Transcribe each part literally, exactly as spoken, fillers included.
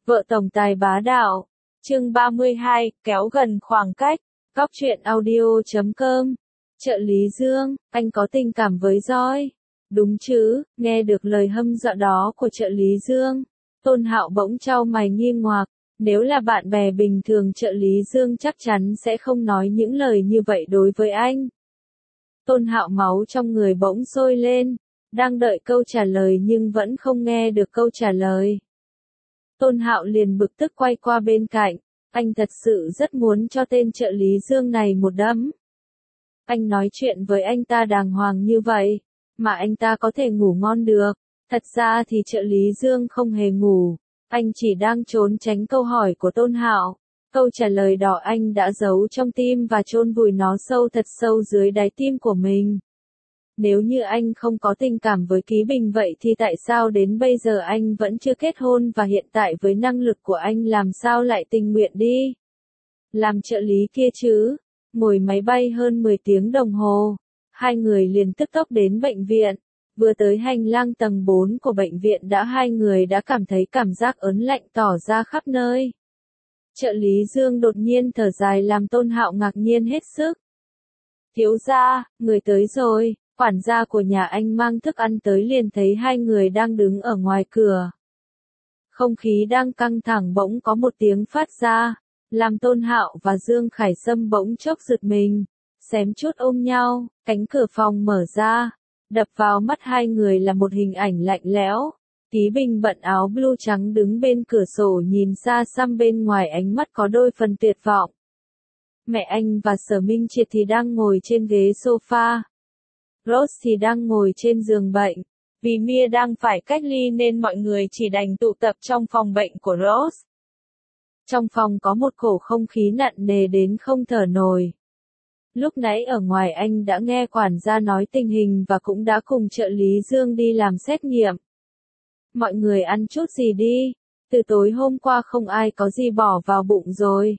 Vợ tổng tài bá đạo. Chương ba mươi hai, kéo gần khoảng cách. Góc truyện audio chấm com. Trợ lý Dương, anh có tình cảm với Joy. Đúng chứ, nghe được lời hâm dọa đó của trợ lý Dương. Tôn Hạo bỗng chau mày nghi ngoạc. Nếu là bạn bè bình thường trợ lý Dương chắc chắn sẽ không nói những lời như vậy đối với anh. Tôn Hạo máu trong người bỗng sôi lên. Đang đợi câu trả lời nhưng vẫn không nghe được câu trả lời. Tôn Hạo liền bực tức quay qua bên cạnh. Anh thật sự rất muốn cho tên trợ lý Dương này một đấm. Anh nói chuyện với anh ta đàng hoàng như vậy, mà anh ta có thể ngủ ngon được. Thật ra thì trợ lý Dương không hề ngủ. Anh chỉ đang trốn tránh câu hỏi của Tôn Hạo. Câu trả lời đó anh đã giấu trong tim và chôn vùi nó sâu thật sâu dưới đáy tim của mình. Nếu như anh không có tình cảm với Ký Bình vậy thì tại sao đến bây giờ anh vẫn chưa kết hôn và hiện tại với năng lực của anh làm sao lại tình nguyện đi làm trợ lý kia chứ? Ngồi máy bay hơn mười tiếng đồng hồ, hai người liền tức tốc đến bệnh viện. Vừa tới hành lang tầng bốn của bệnh viện đã hai người đã cảm thấy cảm giác ớn lạnh tỏ ra khắp nơi. Trợ lý Dương đột nhiên thở dài làm Tôn Hạo ngạc nhiên hết sức. Thiếu gia, người tới rồi. Quản gia của nhà anh mang thức ăn tới liền thấy hai người đang đứng ở ngoài cửa. Không khí đang căng thẳng bỗng có một tiếng phát ra, làm Tôn Hạo và Dương Khải Sâm bỗng chốc giật mình, xém chút ôm nhau. Cánh cửa phòng mở ra, đập vào mắt hai người là một hình ảnh lạnh lẽo. Ký Bình bận áo blue trắng đứng bên cửa sổ nhìn xa xăm bên ngoài, ánh mắt có đôi phần tuyệt vọng. Mẹ anh và Sở Minh Triệt thì đang ngồi trên ghế sofa. Rose thì đang ngồi trên giường bệnh. Vì Mia đang phải cách ly nên mọi người chỉ đành tụ tập trong phòng bệnh của Rose. Trong phòng có một cổ không khí nặng nề đến không thở nổi. Lúc nãy ở ngoài anh đã nghe quản gia nói tình hình và cũng đã cùng trợ lý Dương đi làm xét nghiệm. Mọi người ăn chút gì đi, từ tối hôm qua không ai có gì bỏ vào bụng rồi.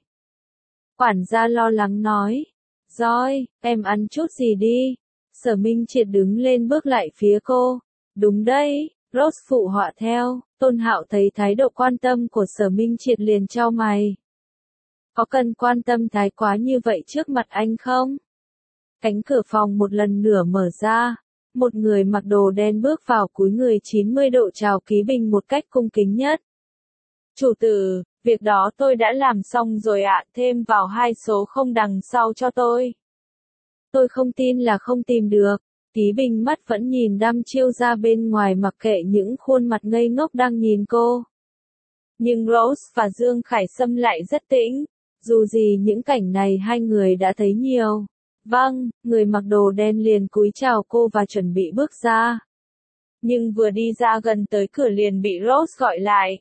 Quản gia lo lắng nói. Rồi, em ăn chút gì đi. Sở Minh Triệt đứng lên bước lại phía cô. Đúng đấy, Rose phụ họa theo. Tôn Hạo thấy thái độ quan tâm của Sở Minh Triệt liền chau mày. Có cần quan tâm thái quá như vậy trước mặt anh không? Cánh cửa phòng một lần nữa mở ra. Một người mặc đồ đen bước vào cúi người chín mươi độ chào Ký Bình một cách cung kính nhất. Chủ tử, việc đó tôi đã làm xong rồi ạ, thêm vào hai số không đằng sau cho tôi. Tôi không tin là không tìm được. Ký Bình mắt vẫn nhìn đăm chiêu ra bên ngoài mặc kệ những khuôn mặt ngây ngốc đang nhìn cô. Nhưng Rose và Dương Khải Sâm lại rất tĩnh. Dù gì những cảnh này hai người đã thấy nhiều. Vâng, người mặc đồ đen liền cúi chào cô và chuẩn bị bước ra. Nhưng vừa đi ra gần tới cửa liền bị Rose gọi lại.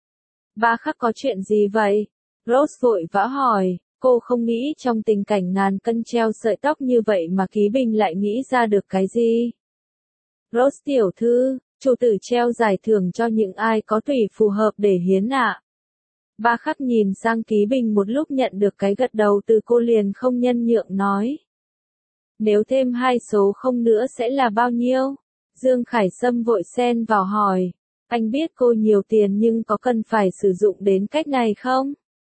Ba Khắc có chuyện gì vậy? Rose vội vã hỏi. Cô không nghĩ trong tình cảnh ngàn cân treo sợi tóc như vậy mà Ký Bình lại nghĩ ra được cái gì. Rose tiểu thư, chủ tử treo giải thưởng cho những ai có tùy phù hợp để hiến ạ. Ba Khắc nhìn sang Ký Bình một lúc nhận được cái gật đầu từ cô liền không nhân nhượng nói. Nếu thêm hai số không nữa sẽ là bao nhiêu? Dương Khải Sâm vội xen vào hỏi. Anh biết cô nhiều tiền nhưng có cần phải sử dụng đến cách này không?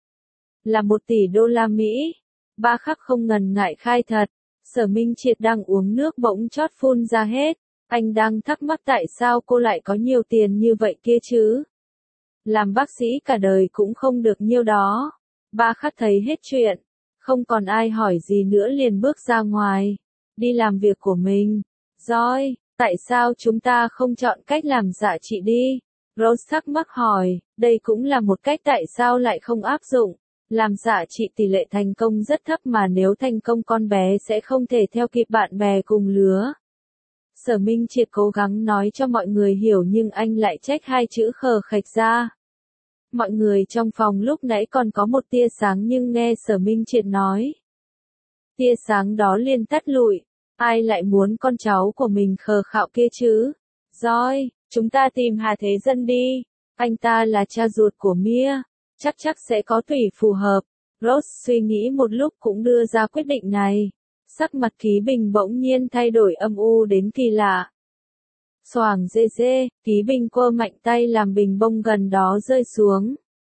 Là một tỷ đô la Mỹ. Ba Khắc không ngần ngại khai thật. Sở Minh Triệt đang uống nước bỗng chót phun ra hết. Anh đang thắc mắc tại sao cô lại có nhiều tiền như vậy kia chứ? Làm bác sĩ cả đời cũng không được nhiêu đó. Ba Khắc thấy hết chuyện. Không còn ai hỏi gì nữa liền bước ra ngoài. Đi làm việc của mình. Rồi, tại sao chúng ta không chọn cách làm dạ trị đi? Rose thắc mắc hỏi. Đây cũng là một cách, tại sao lại không áp dụng? Làm dạ trị tỷ lệ thành công rất thấp mà nếu thành công con bé sẽ không thể theo kịp bạn bè cùng lứa. Sở Minh Triệt cố gắng nói cho mọi người hiểu nhưng anh lại trách hai chữ khờ khạch ra. Mọi người trong phòng lúc nãy còn có một tia sáng nhưng nghe Sở Minh Triệt nói. Tia sáng đó liền tắt lụi. Ai lại muốn con cháu của mình khờ khạo kia chứ? Rồi, chúng ta tìm Hà Thế Dân đi. Anh ta là cha ruột của Mia. Chắc chắc sẽ có tùy phù hợp. Rose suy nghĩ một lúc cũng đưa ra quyết định này. Sắc mặt Ký Bình bỗng nhiên thay đổi âm u đến kỳ lạ. Xoàng dê dê, Ký Bình quơ mạnh tay làm bình bông gần đó rơi xuống.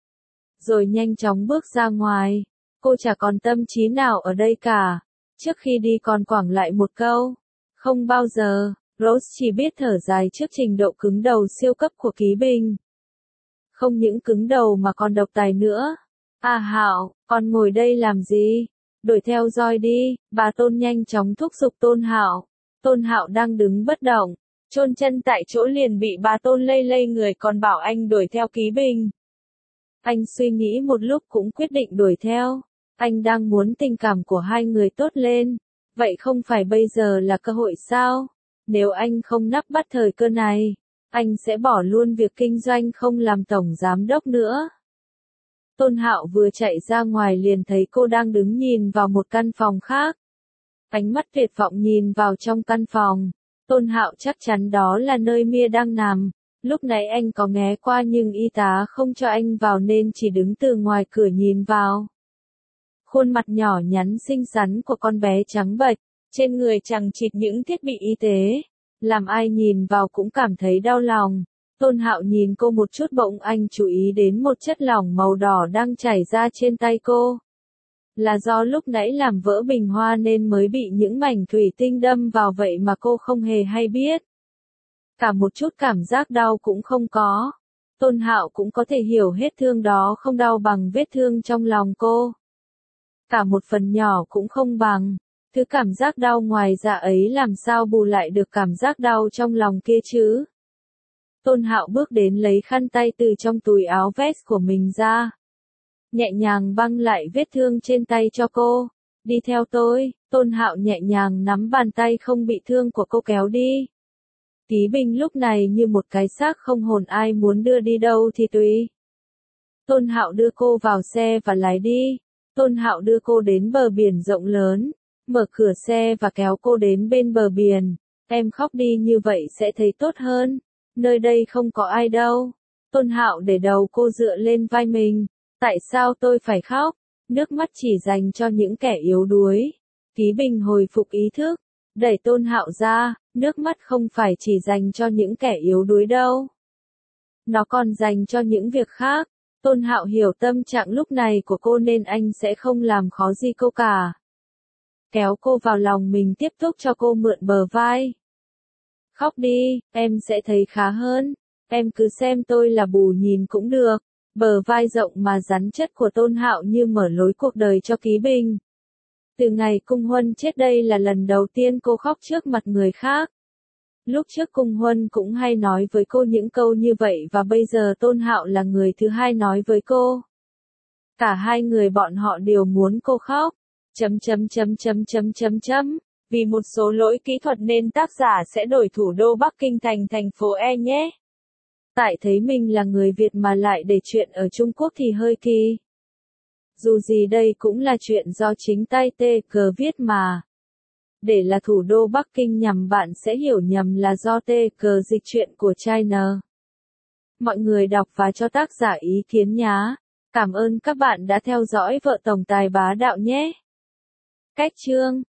rồi nhanh chóng bước ra ngoài. Cô chả còn tâm trí nào ở đây cả. Trước khi đi còn quẳng lại một câu. Không bao giờ, Rose chỉ biết thở dài trước trình độ cứng đầu siêu cấp của Ký Bình. Không những cứng đầu mà còn độc tài nữa. À Hạo, con ngồi đây làm gì? Đuổi theo roi đi, bà Tôn nhanh chóng thúc giục Tôn Hạo. Tôn Hạo đang đứng bất động, chôn chân tại chỗ liền bị bà Tôn lây lây người còn bảo anh đuổi theo Ký Bình. Anh suy nghĩ một lúc cũng quyết định đuổi theo. Anh đang muốn tình cảm của hai người tốt lên. Vậy không phải bây giờ là cơ hội sao? Nếu anh không nắm bắt thời cơ này, anh sẽ bỏ luôn việc kinh doanh không làm tổng giám đốc nữa. Tôn Hạo vừa chạy ra ngoài liền thấy cô đang đứng nhìn vào một căn phòng khác. Ánh mắt tuyệt vọng nhìn vào trong căn phòng. Tôn Hạo chắc chắn đó là nơi Mia đang nằm. Lúc nãy anh có nghe qua nhưng y tá không cho anh vào nên chỉ đứng từ ngoài cửa nhìn vào. Khuôn mặt nhỏ nhắn xinh xắn của con bé trắng bệch, trên người chằng chịt những thiết bị y tế, làm ai nhìn vào cũng cảm thấy đau lòng. Tôn Hạo nhìn cô một chút bỗng anh chú ý đến một chất lỏng màu đỏ đang chảy ra trên tay cô. Là do lúc nãy làm vỡ bình hoa nên mới bị những mảnh thủy tinh đâm vào vậy mà cô không hề hay biết. Cả một chút cảm giác đau cũng không có. Tôn Hạo cũng có thể hiểu hết thương đó không đau bằng vết thương trong lòng cô. Cả một phần nhỏ cũng không bằng. Thứ cảm giác đau ngoài dạ ấy làm sao bù lại được cảm giác đau trong lòng kia chứ? Tôn Hạo bước đến lấy khăn tay từ trong túi áo vest của mình ra. Nhẹ nhàng băng lại vết thương trên tay cho cô. Đi theo tôi, Tôn Hạo nhẹ nhàng nắm bàn tay không bị thương của cô kéo đi. Ký Bình lúc này như một cái xác không hồn ai muốn đưa đi đâu thì tùy. Tôn Hạo đưa cô vào xe và lái đi. Tôn Hạo đưa cô đến bờ biển rộng lớn, mở cửa xe và kéo cô đến bên bờ biển. Em khóc đi như vậy sẽ thấy tốt hơn. Nơi đây không có ai đâu. Tôn Hạo để đầu cô dựa lên vai mình. Tại sao tôi phải khóc? Nước mắt chỉ dành cho những kẻ yếu đuối. Ký Bình hồi phục ý thức, đẩy Tôn Hạo ra. Nước mắt không phải chỉ dành cho những kẻ yếu đuối đâu. Nó còn dành cho những việc khác. Tôn Hạo hiểu tâm trạng lúc này của cô nên anh sẽ không làm khó gì cô cả. Kéo cô vào lòng mình tiếp tục cho cô mượn bờ vai. Khóc đi, em sẽ thấy khá hơn. Em cứ xem tôi là bù nhìn cũng được. Bờ vai rộng mà rắn chất của Tôn Hạo như mở lối cuộc đời cho Ký Bình. Từ ngày Cung Huân chết đây là lần đầu tiên cô khóc trước mặt người khác. Lúc trước Cung Huân cũng hay nói với cô những câu như vậy và bây giờ Tôn Hạo là người thứ hai nói với cô. Cả hai người bọn họ đều muốn cô khóc. Chấm chấm chấm chấm chấm chấm chấm. Vì một số lỗi kỹ thuật nên tác giả sẽ đổi thủ đô Bắc Kinh thành thành phố E nhé. Tại thấy mình là người Việt mà lại để chuyện ở Trung Quốc thì hơi kỳ. Dù gì đây cũng là chuyện do chính tay tê cờ viết mà. Để là thủ đô Bắc Kinh nhằm bạn sẽ hiểu nhầm là do tê cờ dịch chuyện của China. Mọi người đọc và cho tác giả ý kiến nhá. Cảm ơn các bạn đã theo dõi Vợ Tổng Tài Bá Đạo nhé. Cách chương